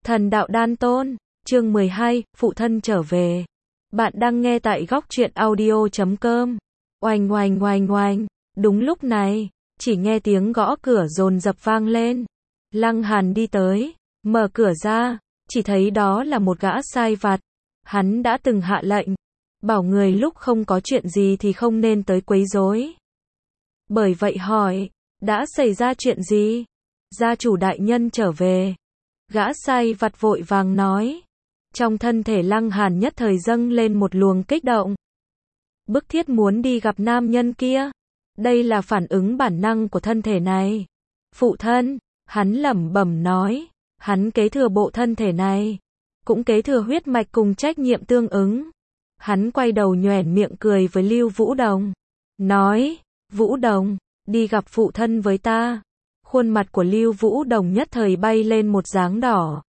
Thần đạo đan tôn, chương 12, phụ thân trở về. Bạn đang nghe tại góc truyện audio.com. Oanh oanh oanh oanh, đúng lúc này, chỉ nghe tiếng gõ cửa dồn dập vang lên. Lăng Hàn đi tới, mở cửa ra, chỉ thấy đó là một gã sai vặt. Hắn đã từng hạ lệnh, bảo người lúc không có chuyện gì thì không nên tới quấy rối. Bởi vậy hỏi, đã xảy ra chuyện gì? Gia chủ đại nhân trở về. Gã sai vặt vội vàng nói. Trong thân thể Lăng Hàn nhất thời dâng lên một luồng kích động. Bức thiết muốn đi gặp nam nhân kia. Đây là phản ứng bản năng của thân thể này. Phụ thân, hắn lẩm bẩm nói. Hắn kế thừa bộ thân thể này. Cũng kế thừa huyết mạch cùng trách nhiệm tương ứng. Hắn quay đầu nhoẻn miệng cười với Lưu Vũ Đồng. Nói, Vũ Đồng, đi gặp phụ thân với ta. Khuôn mặt của Lưu Vũ Đồng nhất thời bay lên một dáng đỏ.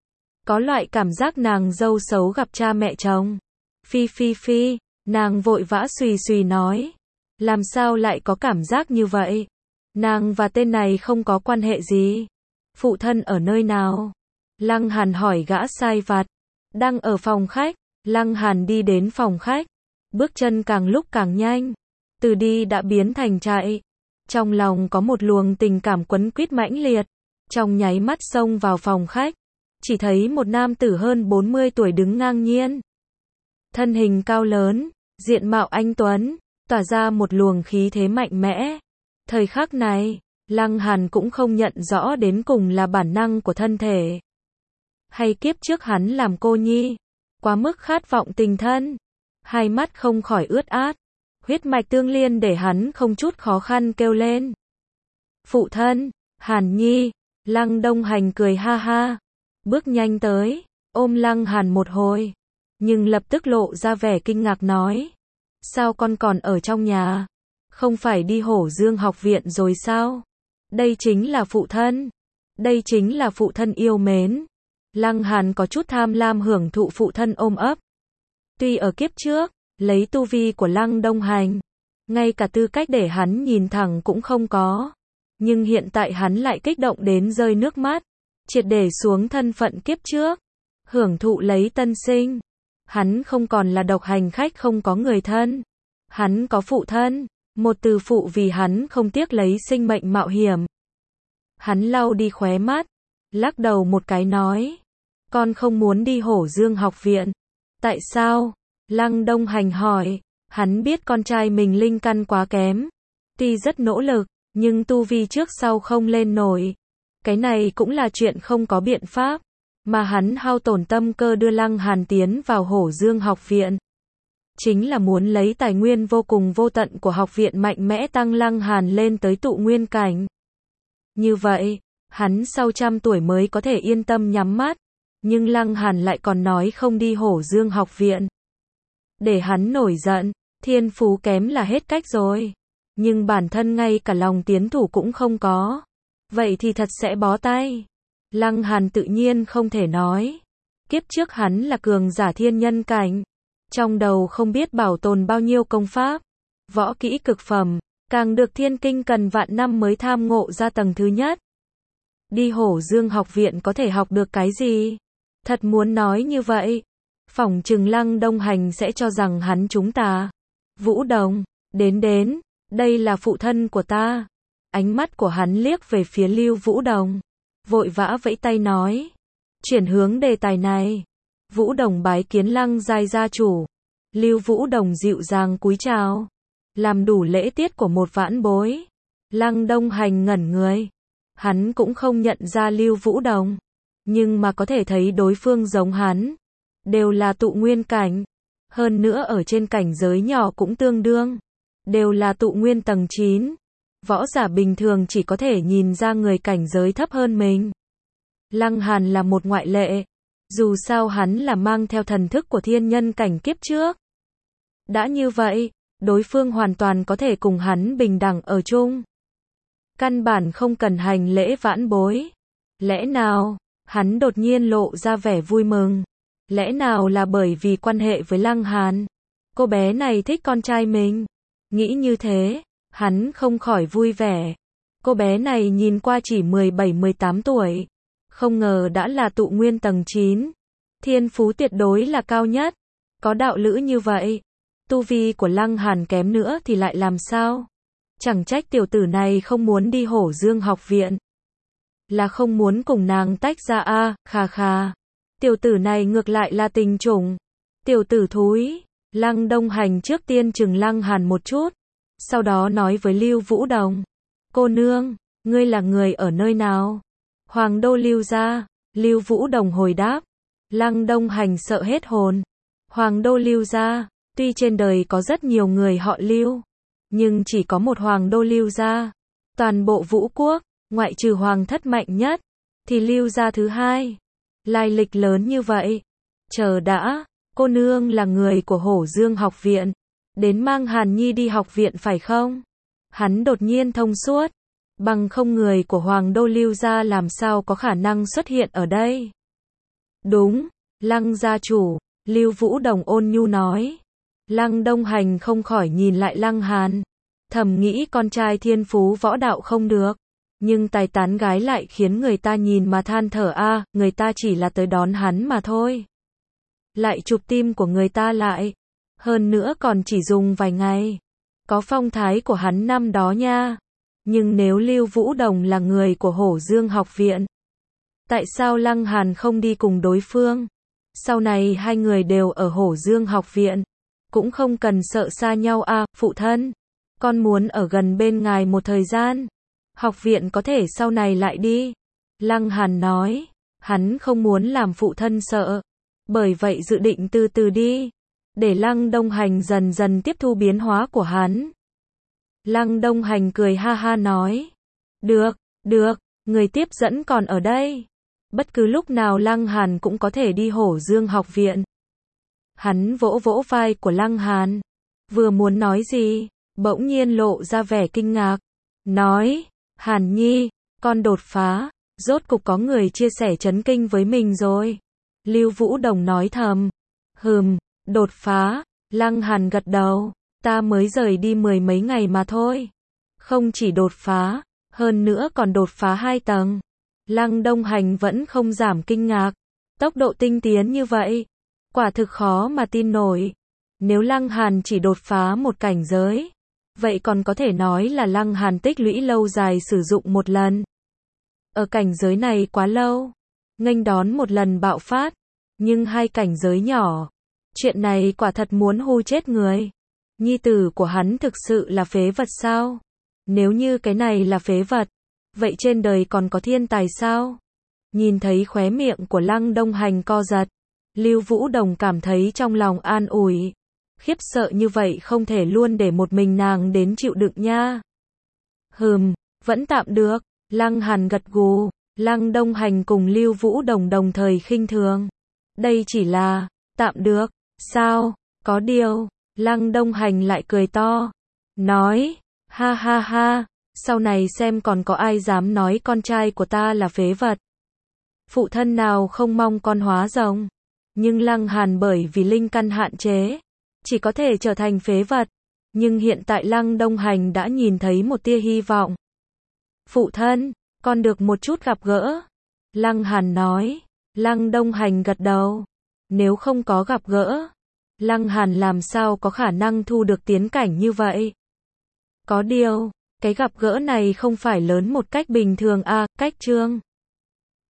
Có loại cảm giác nàng dâu xấu gặp cha mẹ chồng. Phi phi phi, nàng vội vã xùy xùy nói. Làm sao lại có cảm giác như vậy? Nàng và tên này không có quan hệ gì. Phụ thân ở nơi nào? Lăng Hàn hỏi gã sai vặt. Đang ở phòng khách. Lăng Hàn đi đến phòng khách. Bước chân càng lúc càng nhanh. Từ đi đã biến thành chạy. Trong lòng có một luồng tình cảm quấn quýt mãnh liệt. Trong nháy mắt xông vào phòng khách. Chỉ thấy một nam tử hơn 40 tuổi đứng ngang nhiên. Thân hình cao lớn, diện mạo anh tuấn, tỏa ra một luồng khí thế mạnh mẽ. Thời khắc này, Lăng Hàn cũng không nhận rõ đến cùng là bản năng của thân thể. Hay kiếp trước hắn làm cô nhi, quá mức khát vọng tình thân. Hai mắt không khỏi ướt át. Huyết mạch tương liên để hắn không chút khó khăn kêu lên. Phụ thân, Hàn Nhi, Lăng Đông Hành cười ha ha. Bước nhanh tới, ôm Lăng Hàn một hồi. Nhưng lập tức lộ ra vẻ kinh ngạc nói. Sao con còn ở trong nhà? Không phải đi Hổ Dương học viện rồi sao? Đây chính là phụ thân. Đây chính là phụ thân yêu mến. Lăng Hàn có chút tham lam hưởng thụ phụ thân ôm ấp. Tuy ở kiếp trước, lấy tu vi của Lăng Đông Hành, ngay cả tư cách để hắn nhìn thẳng cũng không có. Nhưng hiện tại hắn lại kích động đến rơi nước mắt. Triệt để xuống thân phận kiếp trước. Hưởng thụ lấy tân sinh. Hắn không còn là độc hành khách không có người thân. Hắn có phụ thân. Một từ phụ vì hắn không tiếc lấy sinh mệnh mạo hiểm. Hắn lau đi khóe mắt. Lắc đầu một cái nói. Con không muốn đi Hổ Dương học viện. Tại sao? Lăng Đông Hành hỏi. Hắn biết con trai mình linh căn quá kém. Tuy rất nỗ lực, nhưng tu vi trước sau không lên nổi. Cái này cũng là chuyện không có biện pháp. Mà hắn hao tổn tâm cơ đưa Lăng Hàn tiến vào Hổ Dương học viện. Chính là muốn lấy tài nguyên vô cùng vô tận của học viện mạnh mẽ tăng Lăng Hàn lên tới tụ nguyên cảnh. Như vậy, hắn sau 100 tuổi mới có thể yên tâm nhắm mắt. Nhưng Lăng Hàn lại còn nói không đi Hổ Dương học viện. Để hắn nổi giận, thiên phú kém là hết cách rồi. Nhưng bản thân ngay cả lòng tiến thủ cũng không có. Vậy thì thật sẽ bó tay. Lăng Hàn tự nhiên không thể nói. Kiếp trước hắn là cường giả thiên nhân cảnh. Trong đầu không biết bảo tồn bao nhiêu công pháp. Võ kỹ cực phẩm. Càng được thiên kinh cần vạn năm mới tham ngộ ra tầng thứ nhất. Đi Hổ Dương học viện có thể học được cái gì? Thật muốn nói như vậy. Phỏng chừng Lăng Đông Hành sẽ cho rằng hắn chúng ta. Vũ Đồng, đến, đây là phụ thân của ta. Ánh mắt của hắn liếc về phía Lưu Vũ Đồng. Vội vã vẫy tay nói. Chuyển hướng đề tài này. Vũ Đồng bái kiến Lăng giai gia chủ. Lưu Vũ Đồng dịu dàng cúi chào. Làm đủ lễ tiết của một vãn bối. Lăng Đông Hành ngẩn người. Hắn cũng không nhận ra Lưu Vũ Đồng. Nhưng mà có thể thấy đối phương giống hắn. Đều là tụ nguyên cảnh. Hơn nữa ở trên cảnh giới nhỏ cũng tương đương. Đều là tụ nguyên tầng 9. Võ giả bình thường chỉ có thể nhìn ra người cảnh giới thấp hơn mình. Lăng Hàn là một ngoại lệ. Dù sao hắn là mang theo thần thức của thiên nhân cảnh kiếp trước. Đã như vậy, đối phương hoàn toàn có thể cùng hắn bình đẳng ở chung. Căn bản không cần hành lễ vãn bối. Lẽ nào, hắn đột nhiên lộ ra vẻ vui mừng. Lẽ nào là bởi vì quan hệ với Lăng Hàn. Cô bé này thích con trai mình. Nghĩ như thế, hắn không khỏi vui vẻ. Cô bé này nhìn qua chỉ 17-18 tuổi. không ngờ đã là tụ nguyên tầng 9. Thiên phú tuyệt đối là cao nhất. Có đạo lữ như vậy, tu vi của Lăng Hàn kém nữa thì lại làm sao? Chẳng trách tiểu tử này không muốn đi Hổ Dương học viện. Là không muốn cùng nàng tách ra a, khà khà. Tiểu tử này ngược lại là tình chủng. Tiểu tử thúi. Lăng Đông Hành trước tiên chừng Lăng Hàn một chút, sau đó nói với Lưu Vũ Đồng. Cô nương, ngươi là người ở nơi nào? Hoàng đô Lưu gia. Lưu Vũ Đồng hồi đáp. Lăng Đông Hành sợ hết hồn. Hoàng đô Lưu gia, tuy trên đời có rất nhiều người họ Lưu, nhưng chỉ có một Hoàng đô Lưu gia. Toàn bộ Vũ quốc, ngoại trừ hoàng thất mạnh nhất, thì Lưu gia thứ hai. Lai lịch lớn như vậy. Chờ đã, cô nương là người của Hổ Dương học viện, đến mang Hàn Nhi đi học viện phải không? Hắn đột nhiên thông suốt, bằng không người của Hoàng đô Lưu gia làm sao có khả năng xuất hiện ở đây? Đúng, Lăng gia chủ, Lưu Vũ Đồng ôn nhu nói. Lăng Đông Hành không khỏi nhìn lại Lăng Hàn, thầm nghĩ con trai thiên phú võ đạo không được, nhưng tài tán gái lại khiến người ta nhìn mà than thở a, người ta chỉ là tới đón hắn mà thôi. Lại chụp tim của người ta lại, hơn nữa còn chỉ dùng vài ngày. Có phong thái của hắn năm đó nha. Nhưng nếu Lưu Vũ Đồng là người của Hổ Dương học viện, tại sao Lăng Hàn không đi cùng đối phương? Sau này hai người đều ở Hổ Dương học viện, cũng không cần sợ xa nhau à, phụ thân. Con muốn ở gần bên ngài một thời gian. Học viện có thể sau này lại đi. Lăng Hàn nói, hắn không muốn làm phụ thân sợ. Bởi vậy dự định từ từ đi, để Lăng Đông Hành dần dần tiếp thu biến hóa của hắn. Lăng Đông Hành cười ha ha nói, được, người tiếp dẫn còn ở đây. Bất cứ lúc nào Lăng Hàn cũng có thể đi Hổ Dương học viện. Hắn vỗ vỗ vai của Lăng Hàn, vừa muốn nói gì, bỗng nhiên lộ ra vẻ kinh ngạc, nói, Hàn Nhi, con đột phá, rốt cục có người chia sẻ chấn kinh với mình rồi. Lưu Vũ Đồng nói thầm, đột phá, Lăng Hàn gật đầu, ta mới rời đi 10 mấy ngày mà thôi. Không chỉ đột phá, hơn nữa còn đột phá 2 tầng. Lăng Đông Hành vẫn không giảm kinh ngạc, tốc độ tinh tiến như vậy, quả thực khó mà tin nổi. Nếu Lăng Hàn chỉ đột phá một cảnh giới, vậy còn có thể nói là Lăng Hàn tích lũy lâu dài sử dụng một lần. Ở cảnh giới này quá lâu, nghênh đón một lần bạo phát, nhưng 2 cảnh giới nhỏ, chuyện này quả thật muốn hù chết người. Nhi tử của hắn thực sự là phế vật sao? Nếu như cái này là phế vật, vậy trên đời còn có thiên tài sao? Nhìn thấy khóe miệng của Lăng Đông Hành co giật, Lưu Vũ Đồng cảm thấy trong lòng an ủi. Khiếp sợ như vậy không thể luôn để một mình nàng đến chịu đựng nha. Vẫn tạm được. Lăng Hàn gật gù. Lăng Đông Hành cùng Lưu Vũ Đồng đồng thời khinh thường. Đây chỉ là tạm được. Sao? Có điều. Lăng Đông Hành lại cười to, nói, ha ha ha, sau này xem còn có ai dám nói con trai của ta là phế vật. Phụ thân nào không mong con hóa rồng, nhưng Lăng Hàn bởi vì linh căn hạn chế, chỉ có thể trở thành phế vật. Nhưng hiện tại Lăng Đông Hành đã nhìn thấy một tia hy vọng. Phụ thân, con được một chút gặp gỡ. Lăng Hàn nói. Lăng Đông Hành gật đầu. Nếu không có gặp gỡ, Lăng Hàn làm sao có khả năng thu được tiến cảnh như vậy? Có điều, cái gặp gỡ này không phải lớn một cách bình thường à, cách trương.